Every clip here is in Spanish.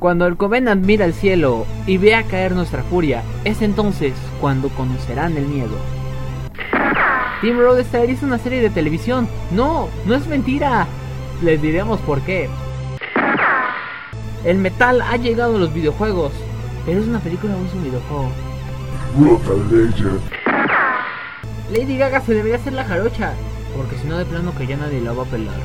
Cuando el Covenant mira al cielo y ve a caer nuestra furia, es entonces cuando conocerán el miedo. Team Roadstar hizo una serie de televisión. No, no es mentira. Les diremos por qué. El metal ha llegado a los videojuegos, pero es una película o es un videojuego. Brutal Legend. Lady Gaga se debería hacer la jarocha, porque si no de plano que ya nadie la va a pelar.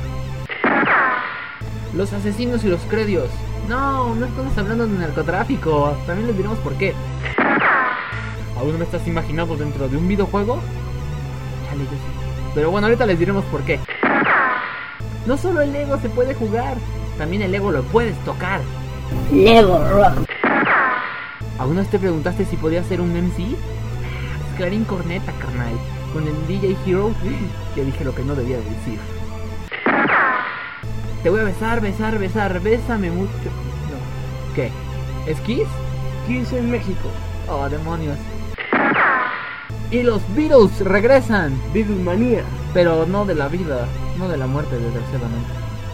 Los asesinos y los credios. No, no estamos hablando de narcotráfico. También les diremos por qué. ¿Aún no me estás imaginando dentro de un videojuego? Chale, yo sí. Pero bueno, ahorita les diremos por qué. No solo el Lego se puede jugar, también el Lego lo puedes tocar. Lego Rock. ¿Aún no te preguntaste si podía ser un MC? Clarín corneta, carnal. Con el DJ Hero, que dije lo que no debía decir. Te voy a besar, bésame mucho. No. ¿Qué? ¿Es Kiss? Kiss en México. Oh, demonios. Y los Beatles regresan. Beatlemania. Pero no de la vida, no de la muerte, desgraciadamente.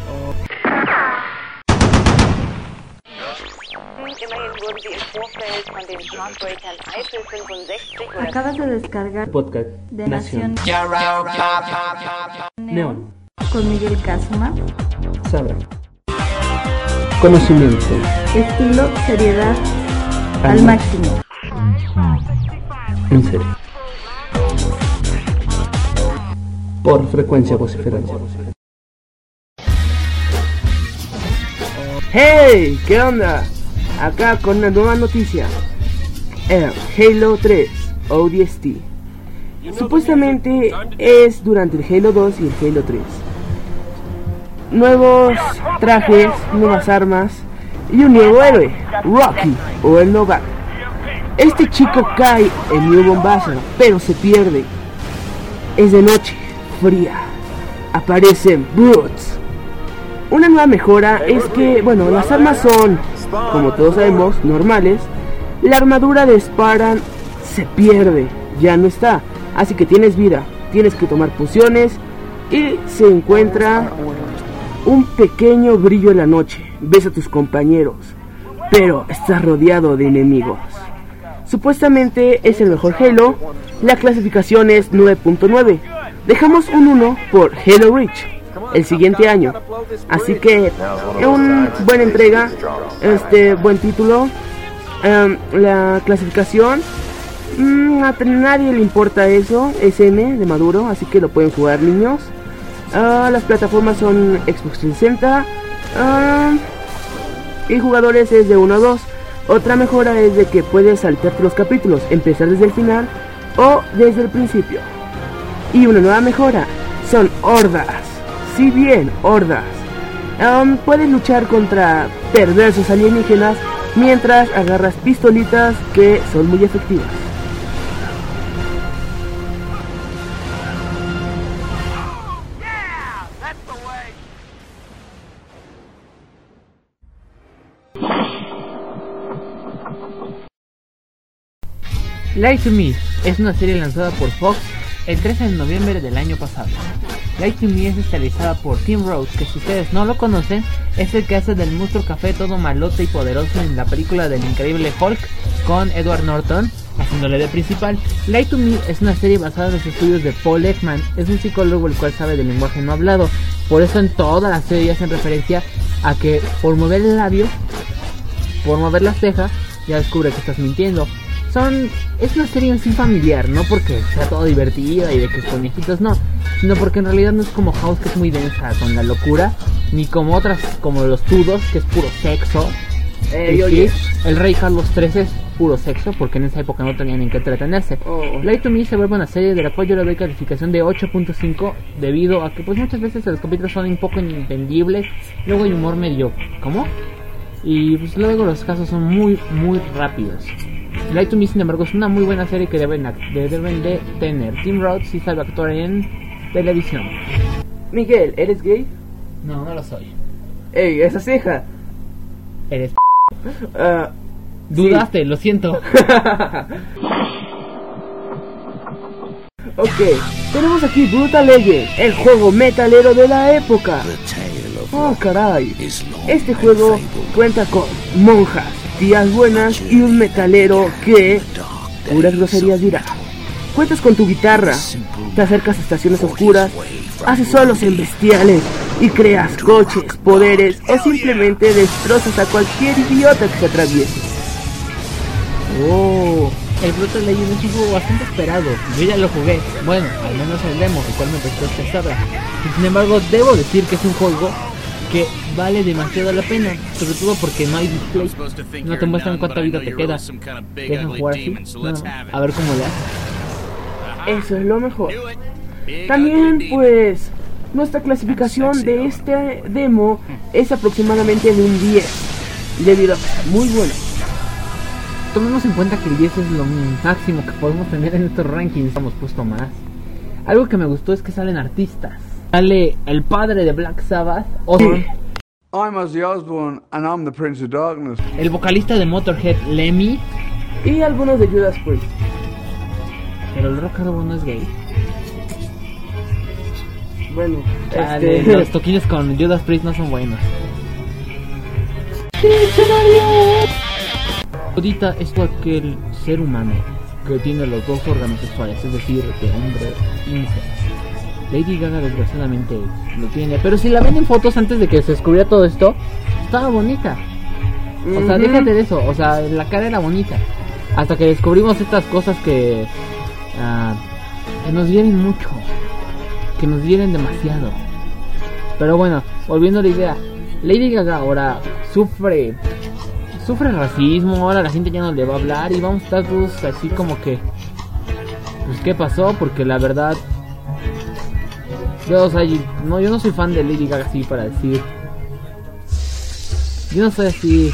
Acabas de descargar Podcast de Nación Neón. con Miguel Casuma. Sabra. Conocimiento. Estilo, seriedad al máximo. En serio. Por frecuencia vociferante. ¡Hey! ¿Qué onda? Acá con una nueva noticia. Halo 3 ODST. Supuestamente es durante el Halo 2 y el Halo 3. Nuevos trajes, nuevas armas y un nuevo héroe, Rocky o el novato. Este chico cae en New Mombasa, pero se pierde. Es de noche, fría. Aparecen brutes. Una nueva mejora es que, bueno, las armas son, como todos sabemos, normales. La armadura de Spartan se pierde, ya no está. Así que tienes vida, tienes que tomar pociones y se encuentra un pequeño brillo en la noche. Ves a tus compañeros, pero estás rodeado de enemigos. Supuestamente es el mejor Halo. La clasificación es 9.9. Dejamos un 1 por Halo Reach el siguiente año. Así que una buena entrega, buen título. La clasificación, a nadie le importa eso. Es M de maduro, así que lo pueden jugar niños. Las plataformas son Xbox 360 y jugadores es de 1 a 2. Otra mejora es de que puedes saltarte los capítulos, empezar desde el final o desde el principio. Y una nueva mejora son hordas. Si bien hordas, puedes luchar contra perversos alienígenas mientras agarras pistolitas que son muy efectivas. Lie to Me es una serie lanzada por Fox el 13 de noviembre del año pasado. Lie to Me es estelarizada por Tim Roth, que si ustedes no lo conocen, es el que hace del monstruo café todo malote y poderoso en la película del increíble Hulk con Edward Norton haciéndole de principal. Lie to Me es una serie basada en los estudios de Paul Ekman. Es un psicólogo el cual sabe del lenguaje no hablado. Por eso en toda la serie hacen referencia a que por mover el labio, por mover la ceja, ya descubre que estás mintiendo. Es una serie en sí familiar, no porque sea todo divertida y de que conejitos, no, sino porque en realidad no es como House, que es muy densa con la locura, ni como otras como Los Tudors, que es puro sexo. El rey Carlos XIII es puro sexo, porque en esa época no tenían en qué entretenerse. Lie to Me se vuelve una serie de la cual yo le doy calificación de 8.5 debido a que pues muchas veces los capítulos son un poco inentendibles, luego hay humor medio, ¿cómo? Y pues luego los casos son muy rápidos. Lie to Me, sin embargo, es una muy buena serie que deben de tener. Tim Roth sí sabe actuar en televisión. Miguel, ¿eres gay? No, no lo soy. Ey, esa ceja. Eres dudaste, sí. Lo siento. Ok, tenemos aquí Brutal Legend, el juego metalero de la época. Oh caray, este juego cuenta con monjas, tías buenas y un metalero que puras groserías dirá. Cuentas con tu guitarra, te acercas a estaciones oscuras, haces solos en bestiales y creas coches, poderes o simplemente destrozas a cualquier idiota que se atraviese. Oh, el Brutal Legend es un juego bastante esperado. Yo ya lo jugué, bueno, al menos el demo, el cual me prestó esta Sabra. Y sin embargo, debo decir que es un juego que vale demasiado la pena, sobre todo porque no hay display, no te muestran cuánta vida te queda. Dejan jugar así, no, a ver cómo le haces. Eso es lo mejor. También pues nuestra clasificación de este demo es aproximadamente de un 10, debido a que es muy bueno. Tomemos en cuenta que el 10 es lo máximo que podemos tener en estos rankings. Hemos puesto más. Algo que me gustó es que salen artistas. Sale el padre de Black Sabbath, Ozzy. I'm Ozzy Osbourne and I'm the Prince of Darkness. El vocalista de Motorhead, Lemmy. Y algunos de Judas Priest. Pero el rock no es gay. Bueno, los toquines con Judas Priest no son buenos. Ahorita es aquel ser humano que tiene los dos órganos sexuales, es decir, de hombre y mujer. Lady Gaga desgraciadamente lo tiene, pero si la ven en fotos antes de que se descubriera todo esto, estaba bonita. O sea, déjate de eso, o sea, la cara era bonita. Hasta que descubrimos estas cosas que nos vienen mucho, que nos vienen demasiado. Pero bueno, volviendo a la idea, Lady Gaga ahora sufre racismo, ahora la gente ya no le va a hablar y vamos a estar todos así como que, pues qué pasó, porque la verdad, yo no soy fan de Lady Gaga así para decir, yo no soy así.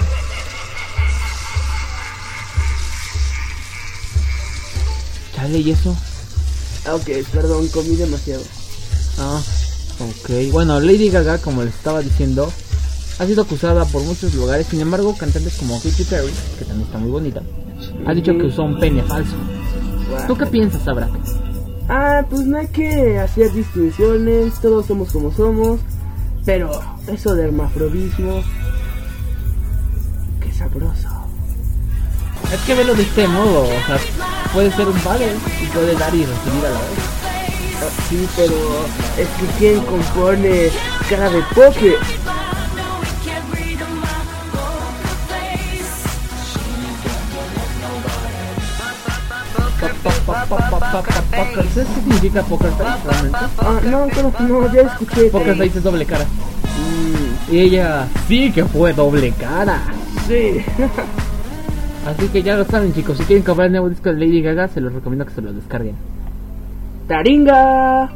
Chale, ¿y eso? Ok, perdón, comí demasiado. Ok, bueno, Lady Gaga, como les estaba diciendo, ha sido acusada por muchos lugares. Sin embargo, cantantes como Katy Perry, que también está muy bonita, ha dicho que usó un pene falso. ¿Tú qué piensas, Sabra? Pues no hay que hacer distinciones, todos somos como somos. Pero eso de hermafrodismo, qué sabroso. Es que velo de este modo, o sea, puede ser un padre y puede dar y recibir a la vez. Sí, pero es que ¿quién compone cara de poke? ¿Sabes qué significa Poker Face realmente? No, creo que no, ya escuché. Poker Face es doble cara. Y ella sí que fue doble cara. Sí. Así que ya lo saben, chicos, si quieren comprar el nuevo disco de Lady Gaga, se los recomiendo que se lo descarguen. ¡Taringa!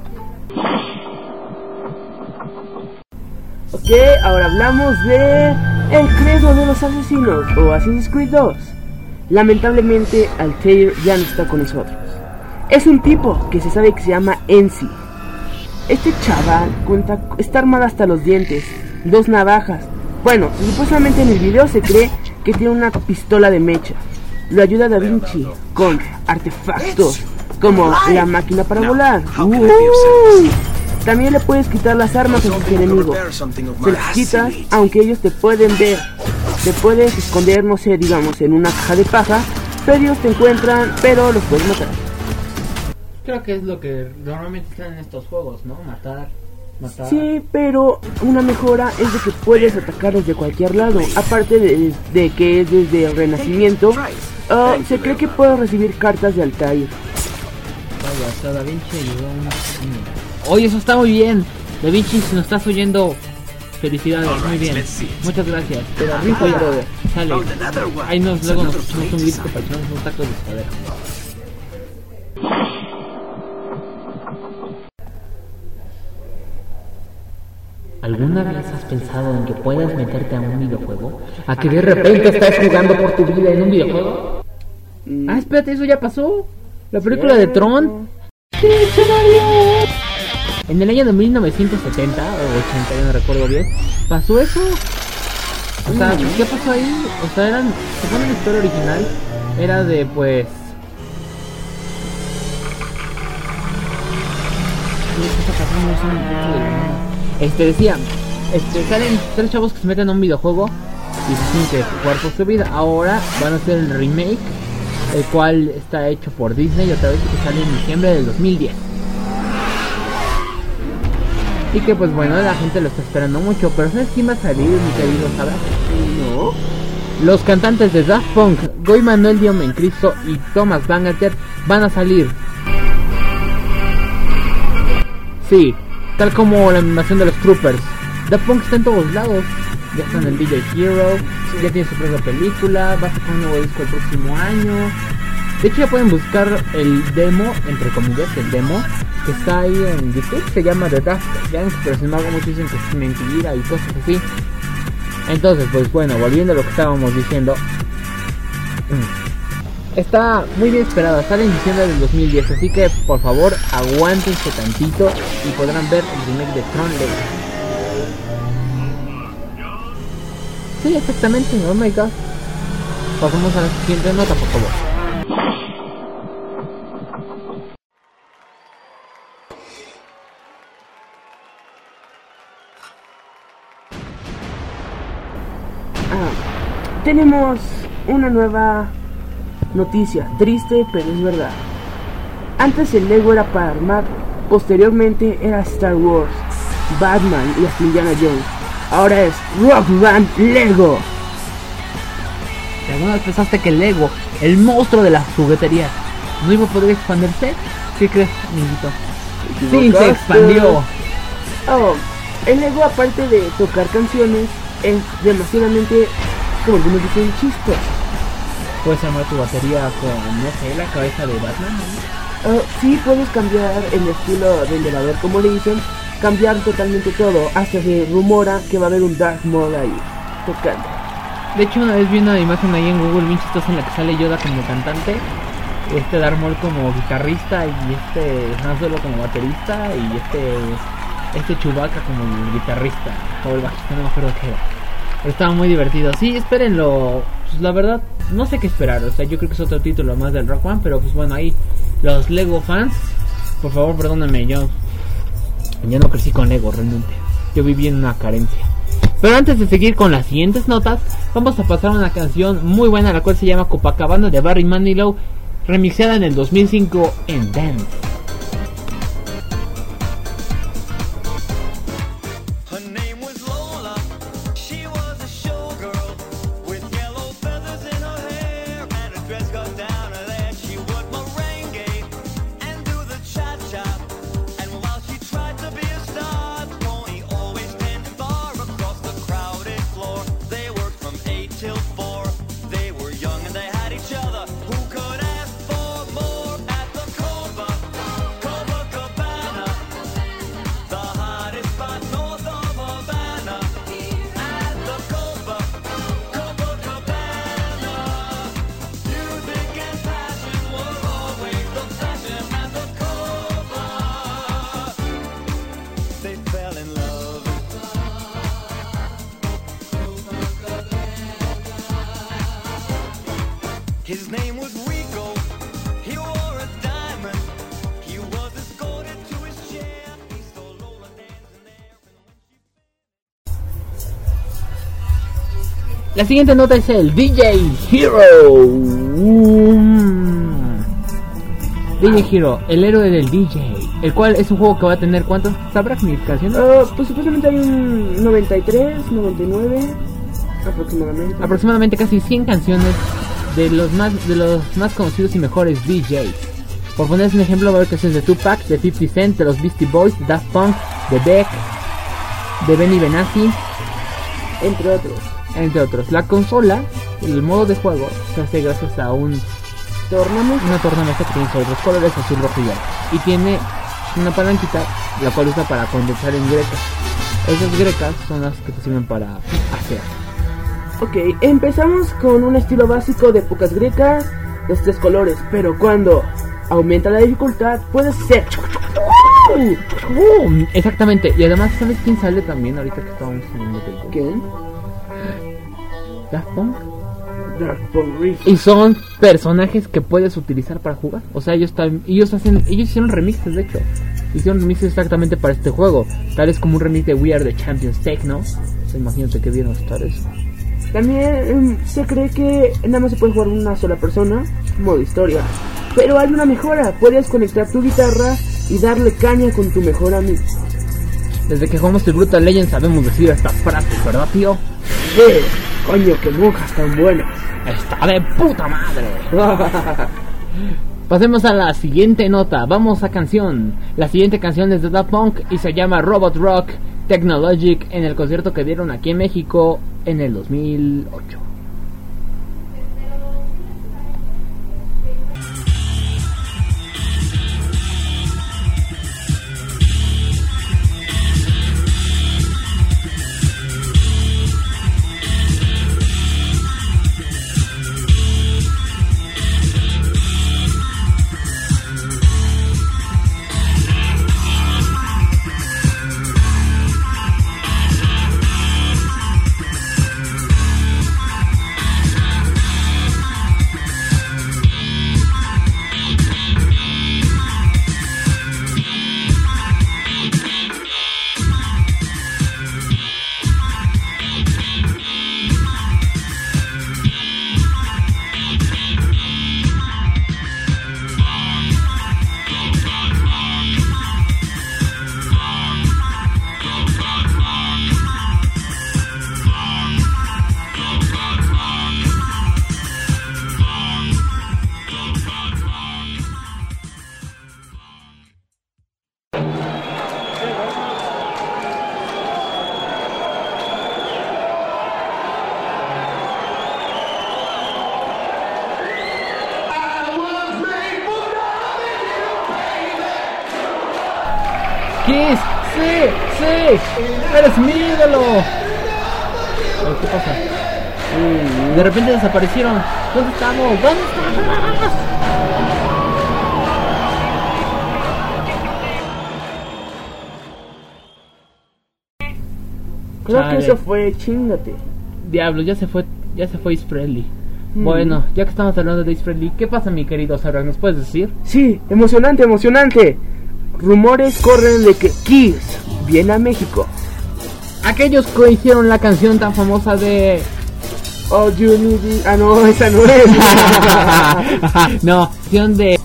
Ok, ahora hablamos de el credo de los asesinos, o Assassin's Creed 2. Lamentablemente, Altair ya no está con nosotros. Es un tipo que se sabe que se llama Enzi. Este chaval está armado hasta los dientes, 2 navajas. Bueno, supuestamente en el video se cree que tiene una pistola de mecha. Lo ayuda Da Vinci con artefactos como la máquina para volar. También le puedes quitar las armas a sus enemigos. Se las quitas, aunque ellos te pueden ver. Te puedes esconder, no sé, digamos, en una caja de paja, pero ellos te encuentran, pero los puedes matar. Creo que es lo que normalmente están en estos juegos, ¿no? Matar. Sí, pero una mejora es de que puedes atacar desde cualquier lado. Aparte de que es desde el Renacimiento, se cree que puedes recibir cartas de Altair. Vaya, hasta Da Vinci ayudó a una... Oye, eso está muy bien. Da Vinci, si nos estás oyendo, felicidades, muy bien. Muchas gracias. Pero rico, brother. Sale. Ahí luego nos echamos un grito para echarnos un taco de espadera. ¿Alguna vez has pensado en que puedas meterte a un videojuego? ¿A que de repente estás jugando por tu vida en un videojuego? Espérate, eso ya pasó. La película de Tron. En el año de 1970 o 80, ya no recuerdo bien, pasó eso. O sea, ¿qué pasó ahí? O sea, según la historia original, era de pues... decía Salen 3 chavos que se meten a un videojuego y se tienen que jugar por su vida. Ahora van a hacer el remake, el cual está hecho por Disney otra vez, que sale en diciembre del 2010. Y que pues bueno, la gente lo está esperando mucho. Pero ¿sabes quién va a salir, mi querido Sabra? No. Los cantantes de Daft Punk, Guy Manuel Cristo y Thomas Bangalter van a salir. Sí, tal como la animación de los Troopers. Daft Punk está en todos lados. Ya está en el DJ Hero, ya tiene su propia película, va a sacar un nuevo disco el próximo año. De hecho ya pueden buscar el demo, entre comillas, el demo que está ahí en YouTube, se llama The Daft Gang, pero sin embargo muchos dicen que es mentira y cosas así. Entonces, pues bueno, volviendo a lo que estábamos diciendo, está muy bien esperada, sale en diciembre del 2010, así que por favor aguántense tantito y podrán ver el remake de Tron Legacy. Sí, exactamente, oh my god. Pasamos a la siguiente nota, por favor. Tenemos una nueva noticia, triste pero es verdad. Antes el Lego era para armar, posteriormente era Star Wars, Batman y hasta Indiana Jones. Ahora es Rock Band Lego. ¿Alguna vez pensaste que el Lego, el monstruo de las jugueterías, no iba a poder expandirse? ¿Qué crees, amiguito? Sí, se expandió. El Lego, aparte de tocar canciones, es demasiadamente, como algunos dicen, chistos. Puedes armar tu batería con, no sé, la cabeza de Batman, ¿no? Sí, puedes cambiar el estilo del elevador, como le dicen, cambiar totalmente todo. Hasta se rumora que va a haber un Dark Maul ahí, tocando. De hecho, una vez vi una imagen ahí en Google bien chistosa en la que sale Yoda como cantante, Darth Maul como guitarrista y Han Solo como baterista y Chewbacca como el guitarrista o el bajista, no me acuerdo qué era. Pero estaba muy divertido. Sí, espérenlo. Pues la verdad, no sé qué esperar. O sea, yo creo que es otro título más del Rock Band, pero pues bueno, ahí los Lego fans, por favor, perdónenme, yo no crecí con Lego realmente. Yo viví en una carencia. Pero antes de seguir con las siguientes notas, vamos a pasar a una canción muy buena, la cual se llama Copacabana de Barry Manilow, remixada en el 2005 en Dance. His name was Rico, he wore a diamond, he was escorted to his chair, he stole Lola dancing there. La siguiente nota es el DJ Hero. DJ Hero, el héroe del DJ, el cual es un juego que va a tener ¿cuántas sabrás mis canciones? Pues supuestamente hay un 93, 99 aproximadamente. Aproximadamente casi 100 canciones de los más conocidos y mejores DJs. Por ponerles un ejemplo, va a haber canciones de Tupac, de 50 Cent, de los Beastie Boys, de Daft Punk, de Beck, de Benny Benassi, entre otros. La consola, el modo de juego, se hace gracias a una tornamesa que tiene sobre los colores azul, rojo y verde, y tiene una palanquita la cual usa para condensar en grecas. Esas grecas son las que te sirven para hacer. Ok, empezamos con un estilo básico de pocas grecas, los 3 colores, pero cuando aumenta la dificultad puede ser... Exactamente, y además, ¿sabes quién sale también ahorita que estábamos hablando del juego? ¿Quién? Daft Punk. Y son personajes que puedes utilizar para jugar. O sea, ellos hicieron remixes, de hecho. hicieron remixes exactamente para este juego, tales como un remix de We Are the Champions Techno. O sea, imagínate que bien estar eso. También se cree que nada más se puede jugar una sola persona, modo historia. Pero hay una mejora, puedes conectar tu guitarra y darle caña con tu mejor amigo. Desde que jugamos el Brutal Legend sabemos decir estas frases, ¿verdad, tío? ¡Eh! Coño, qué monjas tan buenas. ¡Está de puta madre! Pasemos a la siguiente nota, vamos a canción. La siguiente canción es de Daft Punk y se llama Robot Rock Technologic, en el concierto que dieron aquí en México en el 2008. Kiss, sí, eres mi ídolo. ¿Qué pasa? De repente desaparecieron. ¿Dónde estamos? ¿Dónde estamos? Creo Chale. que eso fue chingate. Diablo, ya se fue Ace Frehley. Bueno, ya que estamos hablando de Ace Frehley, ¿qué pasa, mi querido Sarah? ¿Nos puedes decir? Sí, emocionante. Rumores corren de que Kiss viene a México. Aquellos que hicieron la canción tan famosa de... Oh, you need it. Ah, no, esa no es. No, canción de...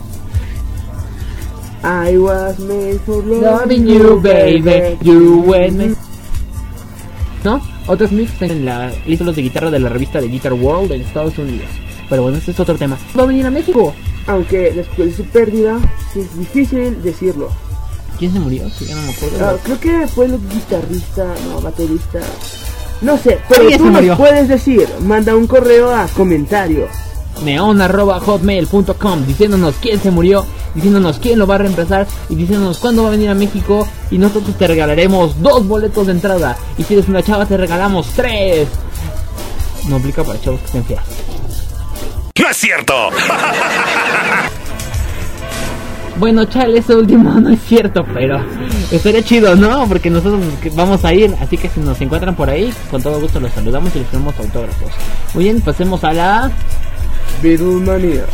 I was made for Loving you, baby, you and me. ¿No? Otros mix en la lista de guitarra de la revista de Guitar World en Estados Unidos. Pero bueno, este es otro tema. Va a venir a México. Aunque después de su pérdida, es difícil decirlo. ¿Quién se murió? Que ya no me acuerdo. Creo que fue el guitarrista, no, baterista. No sé, pero Alguien tú se nos murió. puedes decir. Manda un correo a comentario. neon@hotmail.com diciéndonos quién se murió, diciéndonos quién lo va a reemplazar y diciéndonos cuándo va a venir a México, y nosotros te regalaremos 2 boletos de entrada, y si eres una chava te regalamos 3. No aplica para chavos que estén feas. ¡No es cierto! Bueno, chale, eso último no es cierto, pero estaría chido, ¿no? Porque nosotros vamos a ir, así que si nos encuentran por ahí, con todo gusto los saludamos y les ponemos autógrafos. Muy bien, pasemos a la... Beatlemania.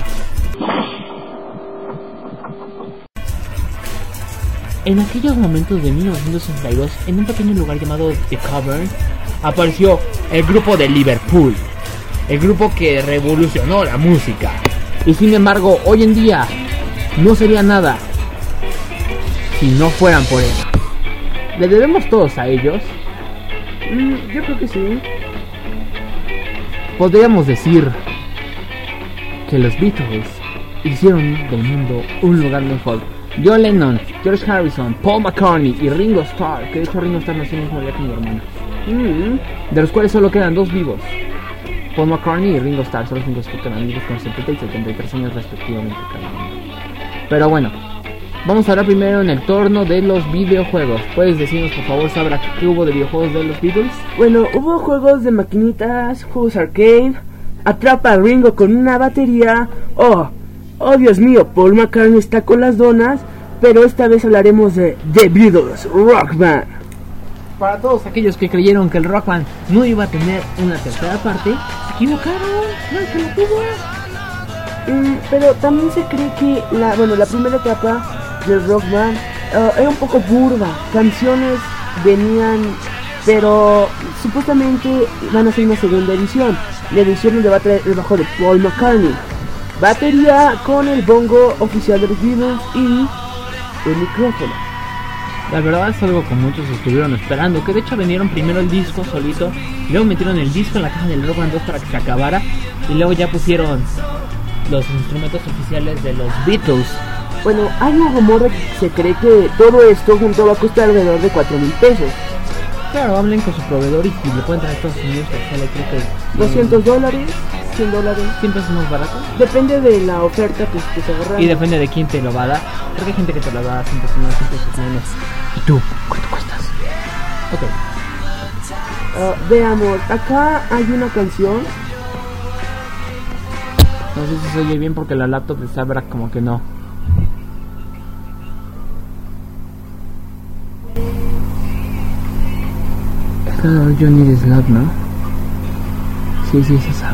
En aquellos momentos de 1962, en un pequeño lugar llamado The Cavern, apareció el grupo de Liverpool, el grupo que revolucionó la música. Y sin embargo, hoy en día no sería nada si no fueran por él. ¿Le debemos todos a ellos? Yo creo que sí. Podríamos decir que los Beatles hicieron del mundo un lugar mejor. John Lennon, George Harrison, Paul McCartney y Ringo Starr, que de hecho Ringo Starr nació el mismo día que mi hermano, de los cuales solo quedan 2 vivos. Paul McCartney y Ringo Starr son los únicos que quedan vivos con 70 y 73 años respectivamente cada uno. Pero bueno, vamos a hablar primero en el torno de los videojuegos. ¿Puedes decirnos por favor, Sabra, qué hubo de videojuegos de los Beatles? Bueno, hubo juegos de maquinitas, juegos arcade, atrapa a Ringo con una batería. Oh Dios mío, Paul McCartney está con las donas, pero esta vez hablaremos de The Beatles Rock Band. Para todos aquellos que creyeron que el Rock Band no iba a tener una tercera parte, se equivocaron, no es que la tuvo. Pero también se cree que la primera etapa del Rock Band era un poco burda. Canciones venían, pero supuestamente van a hacer una segunda edición. La edición donde va a traer el bajo de Paul McCartney, batería con el bongo oficial de los Beatles y el micrófono. La verdad es algo que muchos estuvieron esperando, que de hecho vendieron primero el disco solito, luego metieron el disco en la caja del Rock Band 2 para que se acabara, y luego ya pusieron los instrumentos oficiales de los Beatles. Bueno, hay un rumor de que se cree que todo esto junto va a costar alrededor de 4,000 pesos. Claro, hablen con su proveedor y si le pueden traer a Estados Unidos, que sale creo que $200, $100. $100 más barato. Depende de la oferta que se agarra. Y depende de quién te lo va a dar, porque hay gente que te lo da a 100 pesos más, 100 pesos menos. ¿Y tú? ¿Cuánto cuestas? Ok. Veamos, acá hay una canción. No sé si se oye bien porque la laptop de Sabra como que no. All you need is love, ¿no? Sí, se sabe.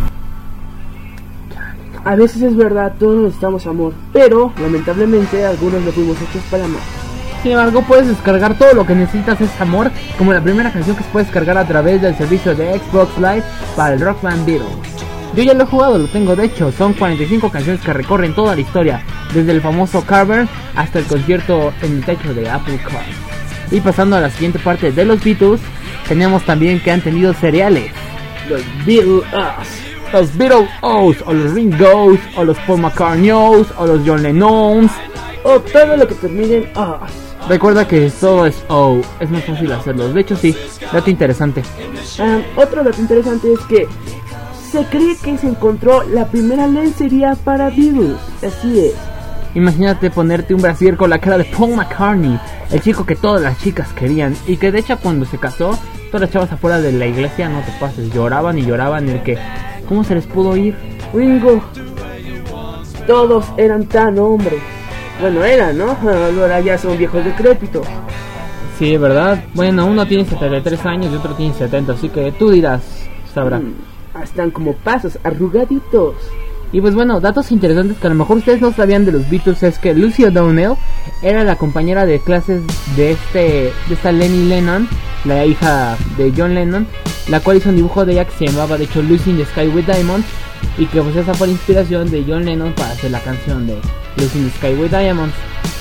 A veces es verdad, todos necesitamos amor, pero lamentablemente algunos lo fuimos hechos para más. Sin embargo, puedes descargar todo lo que necesitas es amor, como la primera canción que se puede descargar a través del servicio de Xbox Live para el Rock Band Beatles. Yo ya lo he jugado, lo tengo de hecho, son 45 canciones que recorren toda la historia, desde el famoso Carver hasta el concierto en el techo de Apple Cars. Y pasando a la siguiente parte de los Beatles, tenemos también que han tenido cereales. Los Beatles, los Beatles O's, o los Ringos, o los Paul McCartney O's, o los John Lennon's, O todo lo que termine en Recuerda que todo es O, es más fácil hacerlo. De hecho sí, dato interesante. Otro dato interesante es que se cree que se encontró la primera lencería para Beatles. Así es. Imagínate ponerte un brasier con la cara de Paul McCartney, el chico que todas las chicas querían, y que de hecho cuando se casó, todas las chavas afuera de la iglesia, no te pases, lloraban y lloraban, el que, ¿cómo se les pudo ir? Ringo, todos eran tan hombres. Bueno, eran, ¿no? Ahora ya son viejos decrépitos. Sí, ¿verdad? Bueno, uno tiene 73 años y otro tiene 70, así que tú dirás, sabrá. Están como pasos, arrugaditos. Y pues bueno, datos interesantes que a lo mejor ustedes no sabían de los Beatles es que Lucy O'Donnell era la compañera de clases de esta Lenny Lennon, la hija de John Lennon, la cual hizo un dibujo de ella que se llamaba de hecho Lucy in the Sky with Diamonds, y que pues esa fue la inspiración de John Lennon para hacer la canción de Lucy in the Sky with Diamonds.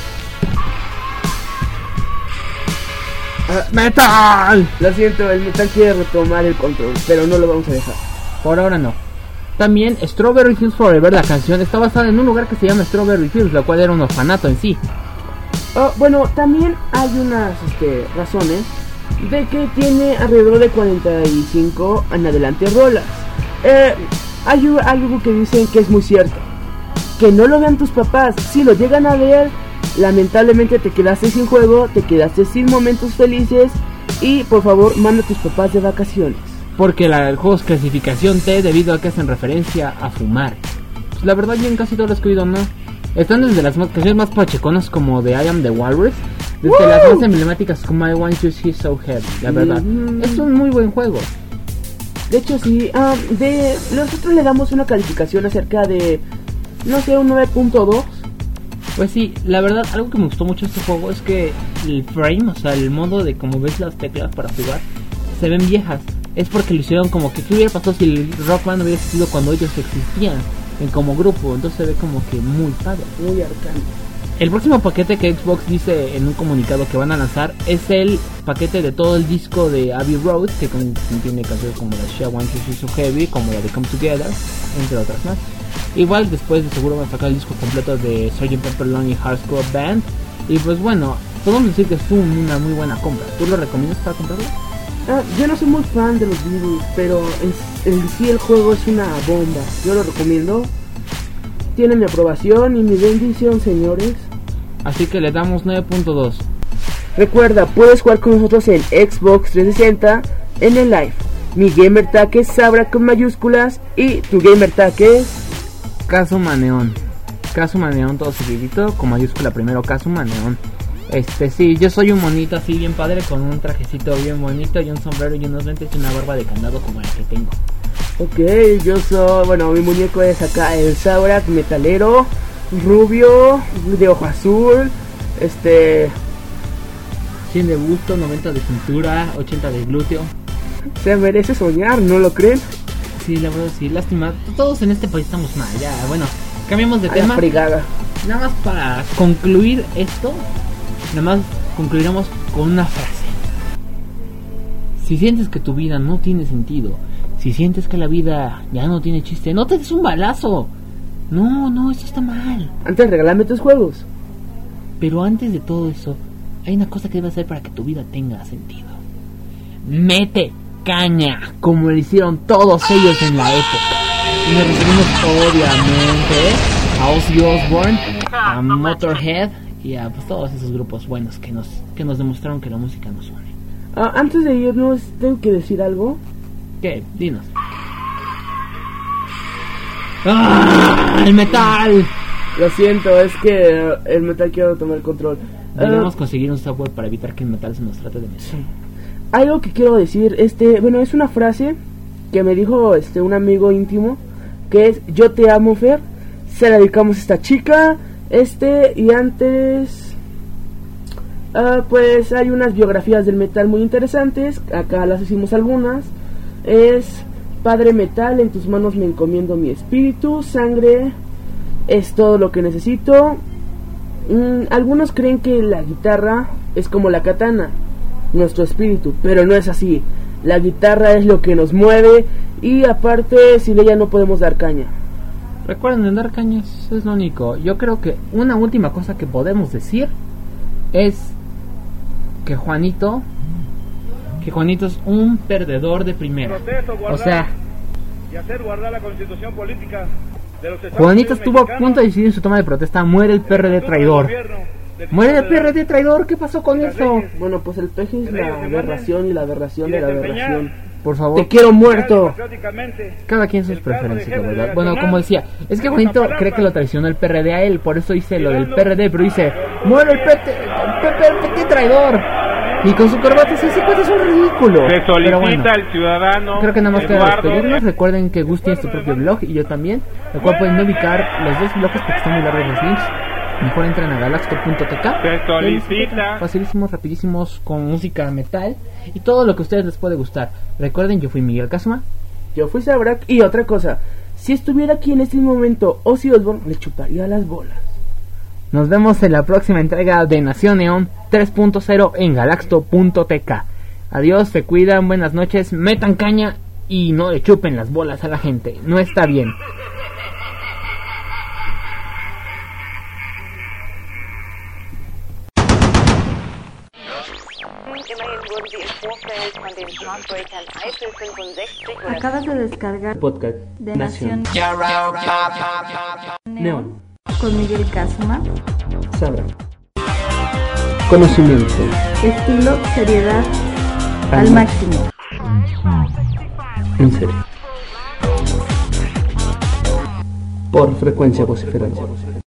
¡Metal! Lo siento, el metal quiere retomar el control, pero no lo vamos a dejar. Por ahora no. También Strawberry Fields Forever, la canción, está basada en un lugar que se llama Strawberry Fields, la cual era un orfanato en sí. Bueno, también hay unas razones de que tiene alrededor de 45 en adelante rolas. Hay algo que dicen que es muy cierto, que no lo vean tus papás. Si lo llegan a ver, lamentablemente te quedaste sin juego, te quedaste sin momentos felices, y por favor manda a tus papás de vacaciones. Porque el juego es clasificación T debido a que hacen referencia a fumar. Pues la verdad yo en casi todos los que he oído no. Están desde las canciones más pacheconas como de I Am the Walrus, desde las más emblemáticas como I Want You See So Heavy, la verdad. Es un muy buen juego. De hecho sí, nosotros le damos una calificación acerca de, no sé, un 9.2. Pues sí, la verdad algo que me gustó mucho de este juego es que el frame, o sea el modo de como ves las teclas para jugar, se ven viejas. Es porque lo hicieron como que ¿qué hubiera pasado si el Rock Band hubiera existido cuando ellos existían como grupo? Entonces se ve como que muy padre, muy arcano. El próximo paquete que Xbox dice en un comunicado que van a lanzar es el paquete de todo el disco de Abbey Road, que contiene canciones como la She Want You So Heavy, como la de Come Together, entre otras más. Igual después de seguro van a sacar el disco completo de Sgt. Pepper Lonely Hearts Club Band. Y pues bueno, podemos decir que es una muy buena compra. ¿Tú lo recomiendas para comprarlo? Yo no soy muy fan de los Beatles, pero en sí el juego es una bomba. Yo lo recomiendo. Tiene mi aprobación y mi bendición, señores. Así que le damos 9.2. Recuerda, puedes jugar con nosotros en Xbox 360 en el live. Mi gamertag es Sabra con mayúsculas y tu gamertag es Kazuma Neon. Kazuma Neon todo seguidito, con mayúscula primero Kazuma Neon. Sí, yo soy un monito así bien padre, con un trajecito bien bonito y un sombrero y unos lentes y una barba de candado como la que tengo. Ok, yo soy, bueno, mi muñeco es acá el Sabrak metalero, rubio, de ojo azul, 100 de busto, 90 de cintura, 80 de glúteo. Se merece soñar, ¿no lo creen? Sí, la verdad sí, lástima. Todos en este país estamos mal, ya, bueno, cambiamos de A la tema. fregada. Nada más para concluir esto, nada más concluiremos con una frase. Si sientes que tu vida no tiene sentido, si sientes que la vida ya no tiene chiste, no te des un balazo. No, eso está mal. Antes regálame tus juegos. Pero antes de todo eso, hay una cosa que debes hacer para que tu vida tenga sentido. Mete caña, como lo hicieron todos ellos en la época. Y nos referimos obviamente a Ozzy Osbourne, a Motorhead y a pues, todos esos grupos buenos que nos demostraron que la música nos une. Antes de irnos, tengo que decir algo. ¿Qué? Dinos. ¡Ah! ¡El metal! Lo siento, es que el metal quiero tomar el control. Debemos conseguir un software para evitar que el metal se nos trate de metal. Algo que quiero decir, bueno, es una frase que me dijo un amigo íntimo, que es: yo te amo, Fer. Se la dedicamos a esta chica. Y antes, pues hay unas biografías del metal muy interesantes. Acá las hicimos algunas. Es: Padre Metal, en tus manos me encomiendo mi espíritu. Sangre es todo lo que necesito. Algunos creen que la guitarra es como la katana, nuestro espíritu, pero no es así. La guitarra es lo que nos mueve, y aparte sin ella no podemos dar caña. Recuerden, dar cañas es lo único. Yo creo que una última cosa que podemos decir es que Juanito es un perdedor de primera. O sea, y hacer guardar la constitución política de los Estados Juanito Unidos estuvo a mexicanos, punto de decidir en su toma de protesta: muere el PRD traidor. Muere el PRD traidor, ¿qué pasó con eso? Bueno, pues el peje es la aberración y la aberración de la aberración. Por favor, Te quiero muerto. cada quien sus preferencias, la verdad. Bueno, como decía, es que Juanito cree que lo traicionó el PRD a él, por eso dice lo del PRD, pero dice: muere el PT traidor. Y con su corbata ese cuento es un ridículo. Se Pero solicita bueno, al ciudadano creo que nada más queda Eduardo despedirnos. Recuerden que Gus tiene su propio blog y yo también, el cual pueden ubicar los dos blogs porque están muy largos los links. Mejor entren a galaxto.tk. Se solicita. Facilísimos, rapidísimos, con música metal y todo lo que a ustedes les puede gustar. Recuerden, yo fui Miguel Kazuma. Yo fui Sabrak. Y otra cosa, si estuviera aquí en este momento Ozzy Osbourne, le chuparía las bolas. Nos vemos en la próxima entrega de Nación Neón 3.0 en galaxto.tk. Adiós, se cuidan, buenas noches, metan caña y no le chupen las bolas a la gente. No está bien. Immerhin wurden sie im Vorfeld von den Schmarotbrechern Eifel 65 oder Acabas de descargar Podcast de Nación Neón. con Miguel Kazuma. Sabrak. Conocimiento. Estilo, seriedad al máximo. En serio. Por frecuencia vociferante.